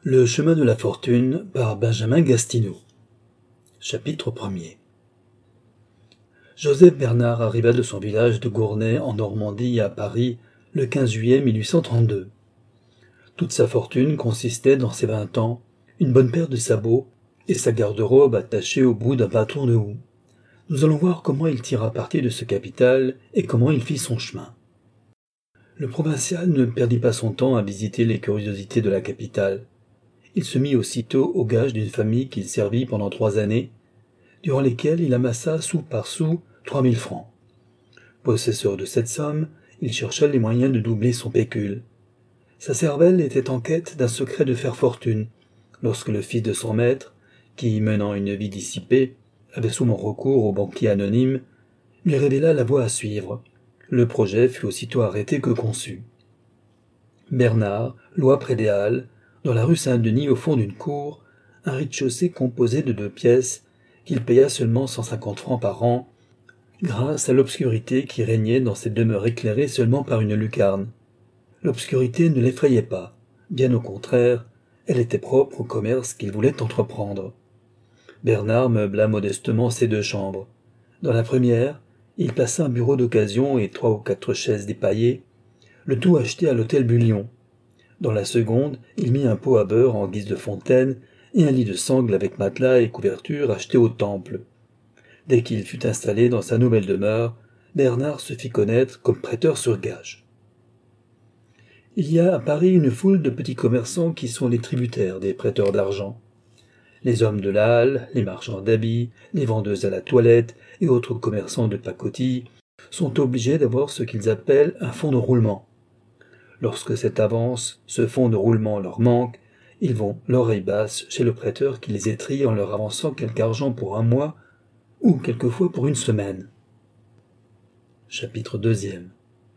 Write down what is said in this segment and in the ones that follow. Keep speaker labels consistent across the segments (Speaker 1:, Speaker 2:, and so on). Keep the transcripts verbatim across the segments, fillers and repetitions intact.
Speaker 1: Le chemin de la fortune par Benjamin Gastineau. Chapitre premier. Joseph Bernard arriva de son village de Gournay en Normandie à Paris le quinze juillet mille huit cent trente-deux. Toute sa fortune consistait dans ses vingt ans, une bonne paire de sabots et sa garde-robe attachée au bout d'un bâton de houx. Nous allons voir comment il tira parti de ce capital et comment il fit son chemin. Le provincial ne perdit pas son temps à visiter les curiosités de la capitale. Il se mit aussitôt aux gages d'une famille qu'il servit pendant trois années, durant lesquelles il amassa sou par sou trois mille francs. Possesseur de cette somme, il chercha les moyens de doubler son pécule. Sa cervelle était en quête d'un secret de faire fortune, lorsque le fils de son maître, qui, menant une vie dissipée, avait souvent recours aux banquiers anonymes, lui révéla la voie à suivre. Le projet fut aussitôt arrêté que conçu. Bernard loua près des Halles, dans la rue Saint-Denis au fond d'une cour, un rez-de-chaussée composé de deux pièces, qu'il paya seulement cent cinquante francs par an, grâce à l'obscurité qui régnait dans cette demeure éclairée seulement par une lucarne. L'obscurité ne l'effrayait pas, bien au contraire, elle était propre au commerce qu'il voulait entreprendre. Bernard meubla modestement ses deux chambres. Dans la première, il plaça un bureau d'occasion et trois ou quatre chaises dépaillées, le tout acheté à l'hôtel Bullion. Dans la seconde, il mit un pot à beurre en guise de fontaine et un lit de sangle avec matelas et couverture acheté au Temple. Dès qu'il fut installé dans sa nouvelle demeure, Bernard se fit connaître comme prêteur sur gage. Il y a à Paris une foule de petits commerçants qui sont les tributaires des prêteurs d'argent. Les hommes de la halle, les marchands d'habits, les vendeuses à la toilette et autres commerçants de pacotille sont obligés d'avoir ce qu'ils appellent un fonds de roulement. Lorsque cette avance, ce fonds de roulement leur manque, ils vont l'oreille basse chez le prêteur qui les étrille en leur avançant quelque argent pour un mois ou quelquefois pour une semaine. Chapitre deuxième.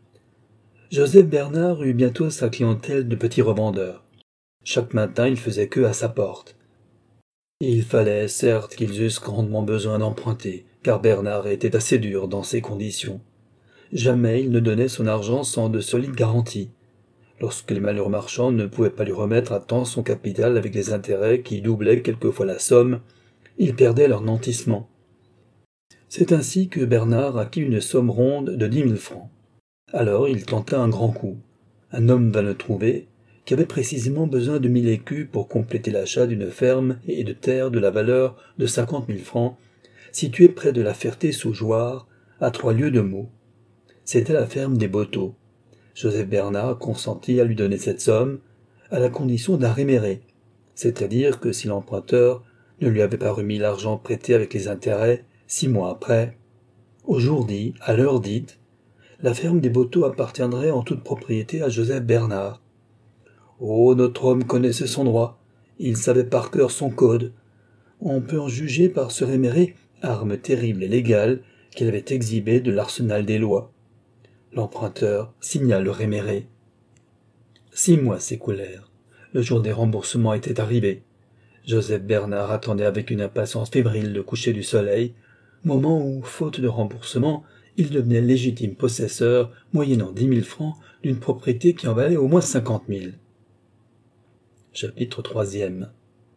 Speaker 1: Joseph Bernard eut bientôt sa clientèle de petits revendeurs. Chaque matin, il faisait queue à sa porte. Il fallait, certes, qu'ils eussent grandement besoin d'emprunter, car Bernard était assez dur dans ces conditions. Jamais il ne donnait son argent sans de solides garanties. Lorsque les malheureux marchands ne pouvaient pas lui remettre à temps son capital avec les intérêts qui doublaient quelquefois la somme, ils perdaient leur nantissement. C'est ainsi que Bernard acquit une somme ronde de dix mille francs. Alors il tenta un grand coup. Un homme vint le trouver, qui avait précisément besoin de mille écus pour compléter l'achat d'une ferme et de terre de la valeur de cinquante mille francs, située près de la Ferté-sous-Jouarre, à trois lieues de Meaux. C'était la ferme des Boteaux. Joseph Bernard consentit à lui donner cette somme, à la condition d'un réméré, c'est-à-dire que si l'emprunteur ne lui avait pas remis l'argent prêté avec les intérêts, six mois après, au jour dit, à l'heure dite, la ferme des Boteaux appartiendrait en toute propriété à Joseph Bernard. Oh, notre homme connaissait son droit, il savait par cœur son code. On peut en juger par ce réméré, arme terrible et légale, qu'il avait exhibé de l'arsenal des lois. L'emprunteur signa le réméré. Six mois s'écoulèrent. Le jour des remboursements était arrivé. Joseph Bernard attendait avec une impatience fébrile le coucher du soleil, moment où, faute de remboursement, il devenait légitime possesseur, moyennant dix mille francs, d'une propriété qui en valait au moins cinquante mille. Chapitre troisième.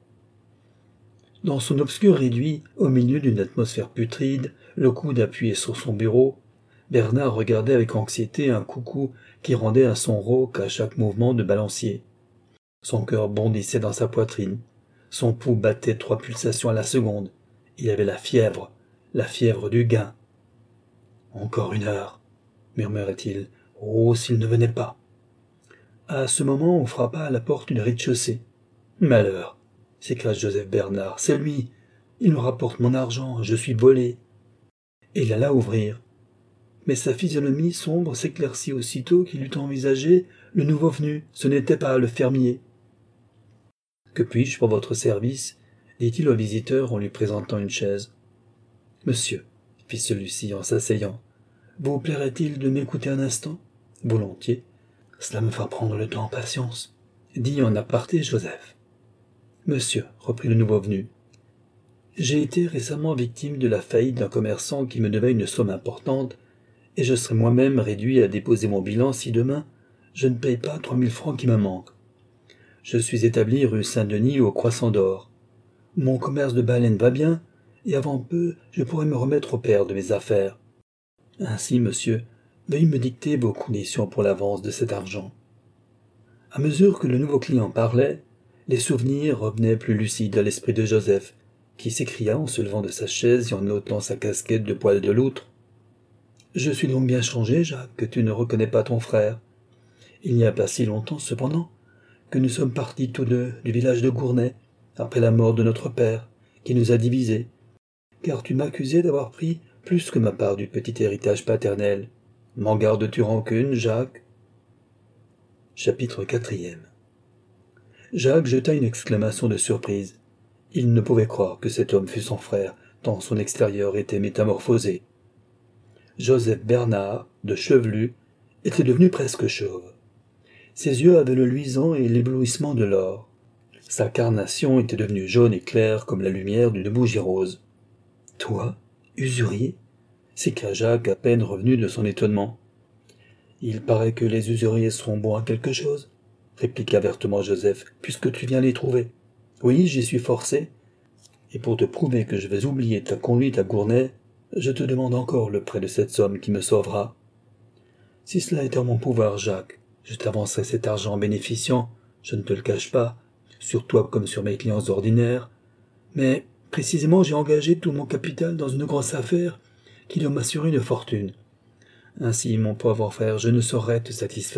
Speaker 1: Dans son obscur réduit, au milieu d'une atmosphère putride, le coude appuyé sur son bureau, Bernard regardait avec anxiété un coucou qui rendait un son rauque à chaque mouvement de balancier. Son cœur bondissait dans sa poitrine. Son pouls battait trois pulsations à la seconde. Il avait la fièvre, la fièvre du gain. « Encore une heure, » murmurait-il. « Oh, s'il ne venait pas !» À ce moment, on frappa à la porte du rez-de-chaussée. « Malheur !» s'écria Joseph Bernard. « C'est lui. Il me rapporte mon argent. Je suis volé. » Et il alla ouvrir. Mais sa physionomie sombre s'éclaircit aussitôt qu'il eut envisagé le nouveau venu. Ce n'était pas le fermier. « Que puis-je pour votre service ?» dit-il au visiteur en lui présentant une chaise. « Monsieur, » fit celui-ci en s'asseyant, « vous plairait-il de m'écouter un instant ?»« Volontiers. Cela me fera prendre le temps en patience, » dit en aparté Joseph. « Monsieur, » reprit le nouveau venu, « j'ai été récemment victime de la faillite d'un commerçant qui me devait une somme importante, et je serai moi-même réduit à déposer mon bilan si demain je ne paye pas trois mille francs qui me manquent. Je suis établi rue Saint-Denis au Croissant d'Or. Mon commerce de baleines va bien, et avant peu, je pourrai me remettre au père de mes affaires. Ainsi, monsieur, veuillez me dicter vos conditions pour l'avance de cet argent. » À mesure que le nouveau client parlait, les souvenirs revenaient plus lucides à l'esprit de Joseph, qui s'écria en se levant de sa chaise et en ôtant sa casquette de poil de loutre. « Je suis donc bien changé, Jacques, que tu ne reconnais pas ton frère. Il n'y a pas si longtemps, cependant, que nous sommes partis tous deux du village de Gournay, après la mort de notre père, qui nous a divisés, car tu m'accusais d'avoir pris plus que ma part du petit héritage paternel. M'en gardes-tu rancune, Jacques ?» Chapitre quatrième. Jacques jeta une exclamation de surprise. Il ne pouvait croire que cet homme fût son frère, tant son extérieur était métamorphosé. Joseph Bernard, de chevelu, était devenu presque chauve. Ses yeux avaient le luisant et l'éblouissement de l'or. Sa carnation était devenue jaune et claire comme la lumière d'une bougie rose. « Toi, usurier ?» s'écria Jacques à peine revenu de son étonnement. « Il paraît que les usuriers seront bons à quelque chose, » répliqua vertement Joseph, « puisque tu viens les trouver. Oui, j'y suis forcé, et pour te prouver que je vais oublier ta conduite à Gournay, je te demande encore le prêt de cette somme qui me sauvera. Si cela était en mon pouvoir, Jacques, je t'avancerais cet argent bénéficiant, je ne te le cache pas, sur toi comme sur mes clients ordinaires, mais précisément j'ai engagé tout mon capital dans une grosse affaire qui doit m'assurer une fortune. Ainsi, mon pauvre frère, je ne saurais te satisfaire. »«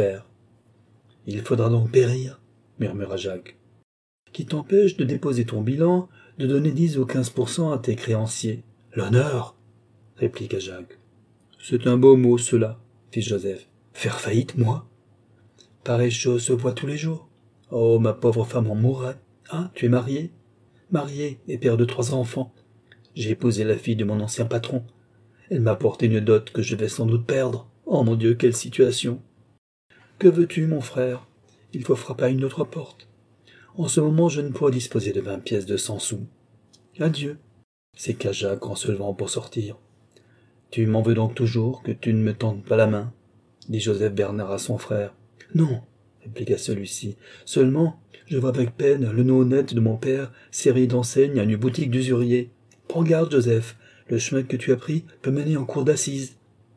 Speaker 1: Il faudra donc périr, » murmura Jacques. « Qui t'empêche de déposer ton bilan, de donner dix ou quinze pour cent à tes créanciers. L'honneur » répliqua Jacques. « C'est un beau mot, cela, » fit Joseph. « Faire faillite, moi ? Pareille chose se voit tous les jours. Oh, ma pauvre femme en mourrait. Hein, tu es marié ? Marié et père de trois enfants. J'ai épousé la fille de mon ancien patron. Elle m'a apporté une dot que je vais sans doute perdre. Oh mon Dieu, quelle situation ! Que veux-tu, mon frère ? Il faut frapper à une autre porte. En ce moment, je ne pourrais disposer de vingt pièces de cent sous. Adieu, s'écria Jacques en se levant pour sortir. Tu m'en veux donc toujours que tu ne me tendes pas la main ? Dit Joseph Bernard à son frère. Non, répliqua celui-ci. Seulement, je vois avec peine le nom honnête de mon père serré d'enseigne à une boutique d'usurier. Prends garde, Joseph. Le chemin que tu as pris peut mener en cour d'assises.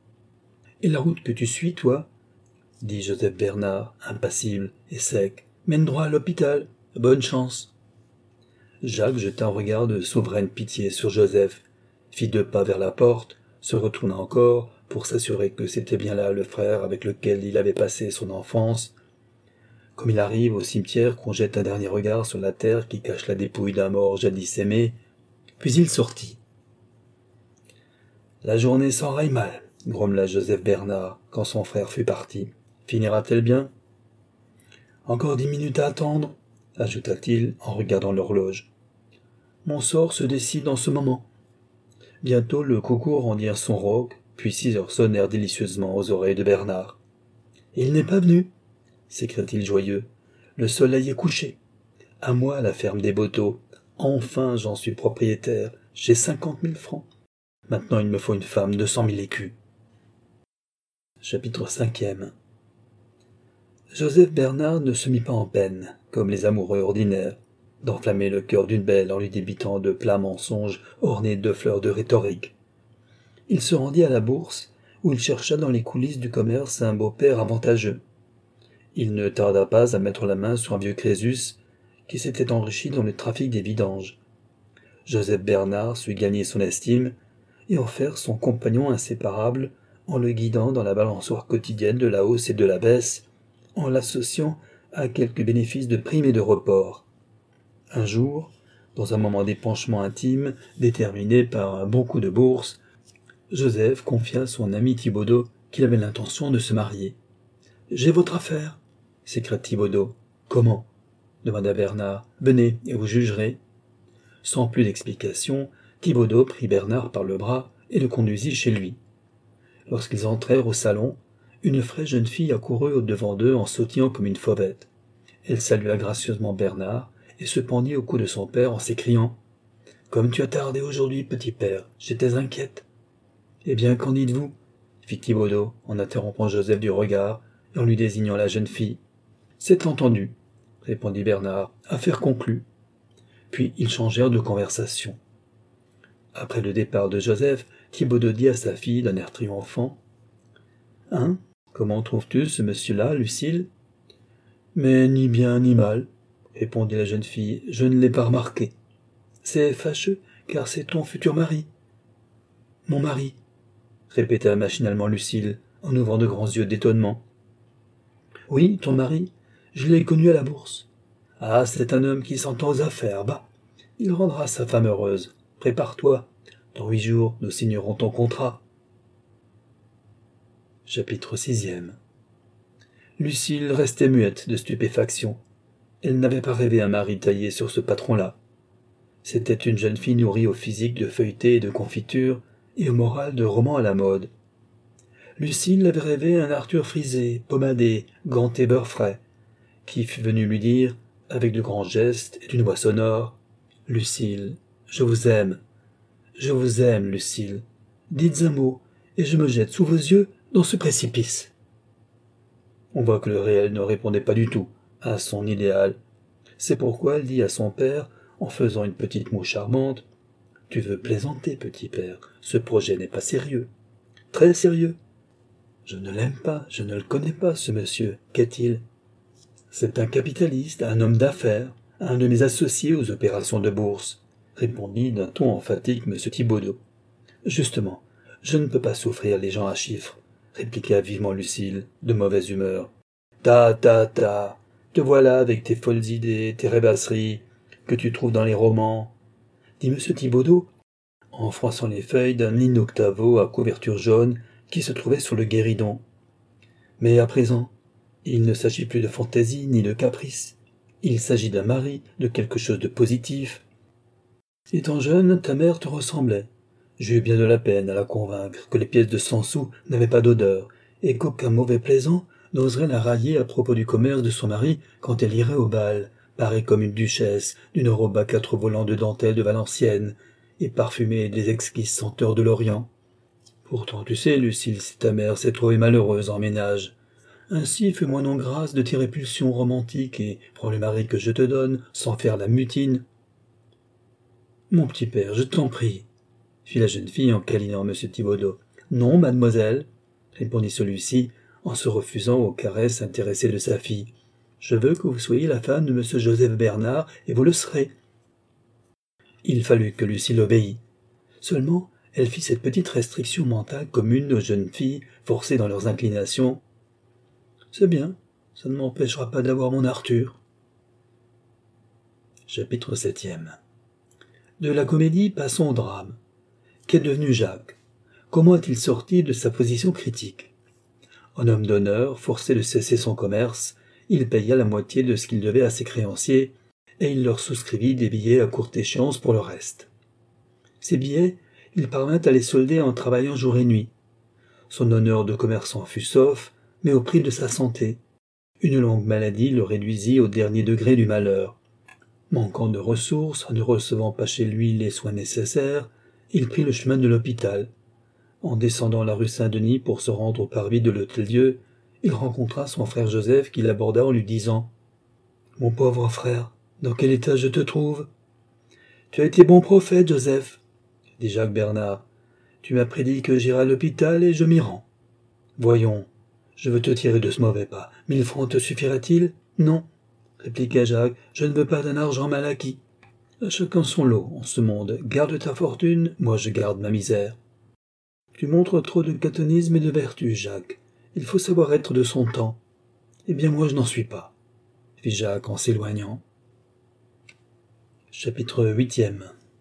Speaker 1: « Et la route que tu suis, toi ?» dit Joseph Bernard, impassible et sec. « Mène droit à l'hôpital. Bonne chance. » Jacques jeta un regard de souveraine pitié sur Joseph, fit deux pas vers la porte, se retourna encore pour s'assurer que c'était bien là le frère avec lequel il avait passé son enfance. Comme il arrive au cimetière qu'on jette un dernier regard sur la terre qui cache la dépouille d'un mort jadis aimé, puis il sortit. « La journée s'enraye mal, » grommela Joseph Bernard quand son frère fut parti. « Finira-t-elle bien ?»« Encore dix minutes à attendre, » ajouta-t-il en regardant l'horloge. « Mon sort se décide en ce moment. » Bientôt le coucou rendit son roc, puis six heures sonnèrent délicieusement aux oreilles de Bernard. « Il n'est pas venu !» s'écria-t-il joyeux. « Le soleil est couché. À moi la ferme des Boteaux. Enfin j'en suis propriétaire. J'ai cinquante mille francs. Maintenant il me faut une femme de cent mille écus. » Chapitre cinquième. Joseph Bernard ne se mit pas en peine, comme les amoureux ordinaires, d'enflammer le cœur d'une belle en lui débitant de plats mensonges ornés de fleurs de rhétorique. Il se rendit à la bourse, où il chercha dans les coulisses du commerce un beau-père avantageux. Il ne tarda pas à mettre la main sur un vieux Crésus qui s'était enrichi dans le trafic des vidanges. Joseph Bernard sut gagner son estime et en faire son compagnon inséparable en le guidant dans la balançoire quotidienne de la hausse et de la baisse, en l'associant à quelques bénéfices de primes et de report. Un jour, dans un moment d'épanchement intime, déterminé par un bon coup de bourse, Joseph confia à son ami Thibaudeau qu'il avait l'intention de se marier. « J'ai votre affaire !» s'écria Thibaudeau. « Comment ?» demanda Bernard. « Venez, et vous jugerez. » Sans plus d'explication, Thibaudeau prit Bernard par le bras et le conduisit chez lui. Lorsqu'ils entrèrent au salon, une fraîche jeune fille accourut au-devant d'eux en sautillant comme une fauvette. Elle salua gracieusement Bernard et se pendit au cou de son père en s'écriant « Comme tu as tardé aujourd'hui, petit père, j'étais inquiète. »« Eh bien, qu'en dites-vous » fit Thibaudeau en interrompant Joseph du regard et en lui désignant la jeune fille. « C'est entendu. répondit Bernard. Affaire conclue. Puis ils changèrent de conversation. Après le départ de Joseph, Thibaudeau dit à sa fille d'un air triomphant. « Hein? Comment trouves-tu ce monsieur-là, Lucile ?»« Mais ni bien ni mal, » répondit la jeune fille, « je ne l'ai pas remarqué. C'est fâcheux, car c'est ton futur mari. »« Mon mari, » répéta machinalement Lucile, en ouvrant de grands yeux d'étonnement. « Oui, ton mari, je l'ai connu à la bourse. Ah, c'est un homme qui s'entend aux affaires, bah. Il rendra sa femme heureuse. Prépare-toi. Dans huit jours, nous signerons ton contrat. » Chapitre sixième. Lucile restait muette de stupéfaction. Elle n'avait pas rêvé un mari taillé sur ce patron-là. C'était une jeune fille nourrie au physique de feuilleté et de confiture, et au moral de romans à la mode. Lucile avait rêvé un Arthur frisé, pommadé, ganté beurre frais, qui fut venu lui dire, avec de grands gestes et d'une voix sonore, « Lucile, je vous aime. Je vous aime, Lucile. Dites un mot, et je me jette sous vos yeux dans ce précipice. » On voit que le réel ne répondait pas du tout à son idéal. C'est pourquoi elle dit à son père, en faisant une petite moue charmante, « Tu veux plaisanter, petit père, ce projet n'est pas sérieux. Très sérieux. Je ne l'aime pas, je ne le connais pas, ce monsieur. Qu'est-il ? C'est un capitaliste, un homme d'affaires, un de mes associés aux opérations de bourse, » répondit d'un ton emphatique M. Thibaudeau. « Justement, je ne peux pas souffrir les gens à chiffres, » répliqua vivement Lucile, de mauvaise humeur. « Ta, ta, ta, te voilà avec tes folles idées, tes rêvasseries, que tu trouves dans les romans, » dit M. Thibaudeau, en froissant les feuilles d'un in-octavo à couverture jaune qui se trouvait sur le guéridon. « Mais à présent, il ne s'agit plus de fantaisie ni de caprice. Il s'agit d'un mari, de quelque chose de positif. Étant jeune, ta mère te ressemblait. J'ai eu bien de la peine à la convaincre que les pièces de cent sous n'avaient pas d'odeur, et qu'aucun mauvais plaisant n'oserait la railler à propos du commerce de son mari quand elle irait au bal, parée comme une duchesse, d'une robe à quatre volants de dentelle de Valenciennes, et parfumée des exquises senteurs de l'Orient. Pourtant, tu sais, Lucile, si ta mère s'est trouvée malheureuse en ménage. Ainsi, fais-moi non grâce de tes répulsions romantiques et prends le mari que je te donne, sans faire la mutine. »« Mon petit père, je t'en prie, » fit la jeune fille en câlinant M. Thibaudeau. « Non, mademoiselle, » répondit celui-ci, en se refusant aux caresses intéressées de sa fille. « Je veux que vous soyez la femme de M. Joseph Bernard, et vous le serez. » Il fallut que Lucile obéît. Seulement, elle fit cette petite restriction mentale commune aux jeunes filles forcées dans leurs inclinations. « C'est bien, ça ne m'empêchera pas d'avoir mon Arthur. » Chapitre septième. De la comédie, passons au drame. Qu'est devenu Jacques? Comment est-il sorti de sa position critique? En homme d'honneur, forcé de cesser son commerce, il paya la moitié de ce qu'il devait à ses créanciers, et il leur souscrivit des billets à courte échéance pour le reste. Ces billets, il parvint à les solder en travaillant jour et nuit. Son honneur de commerçant fut sauf, mais au prix de sa santé. Une longue maladie le réduisit au dernier degré du malheur. Manquant de ressources, ne recevant pas chez lui les soins nécessaires, il prit le chemin de l'hôpital. En descendant la rue Saint-Denis pour se rendre au parvis de l'Hôtel-Dieu, il rencontra son frère Joseph qui l'aborda en lui disant « Mon pauvre frère, dans quel état je te trouve ?»« Tu as été bon prophète, Joseph, » dit Jacques Bernard. « Tu m'as prédit que j'irai à l'hôpital et je m'y rends. Voyons, je veux te tirer de ce mauvais pas. Mille francs te suffira-t-il ? Non, répliqua Jacques, je ne veux pas d'un argent mal acquis. À chacun son lot en ce monde. Garde ta fortune, moi je garde ma misère. Tu montres trop de catonisme et de vertu, Jacques. Il faut savoir être de son temps. Eh bien moi je n'en suis pas, fit Jacques en s'éloignant. Chapitre huitième.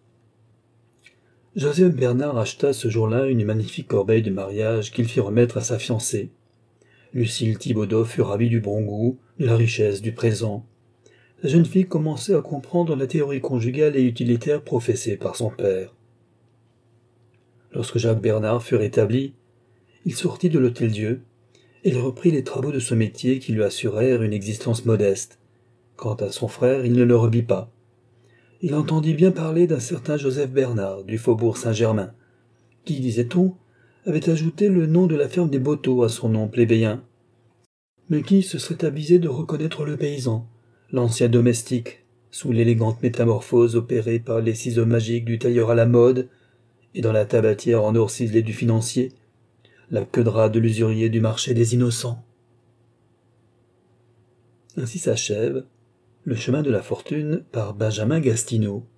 Speaker 1: Joseph Bernard acheta ce jour-là une magnifique corbeille de mariage qu'il fit remettre à sa fiancée. Lucile Thibaudeau fut ravie du bon goût, de la richesse du présent. La jeune fille commençait à comprendre la théorie conjugale et utilitaire professée par son père. Lorsque Jacques Bernard fut rétabli, il sortit de l'Hôtel-Dieu et il reprit les travaux de ce métier qui lui assurèrent une existence modeste. Quant à son frère, il ne le revit pas. Il entendit bien parler d'un certain Joseph Bernard du faubourg Saint-Germain, qui, disait-on, avait ajouté le nom de la ferme des Boteaux à son nom plébéien, mais qui se serait avisé de reconnaître le paysan, l'ancien domestique, sous l'élégante métamorphose opérée par les ciseaux magiques du tailleur à la mode, et dans la tabatière en or ciselé du financier, la queue de rat de l'usurier du marché des innocents. Ainsi s'achève Le chemin de la fortune par Benjamin Gastineau.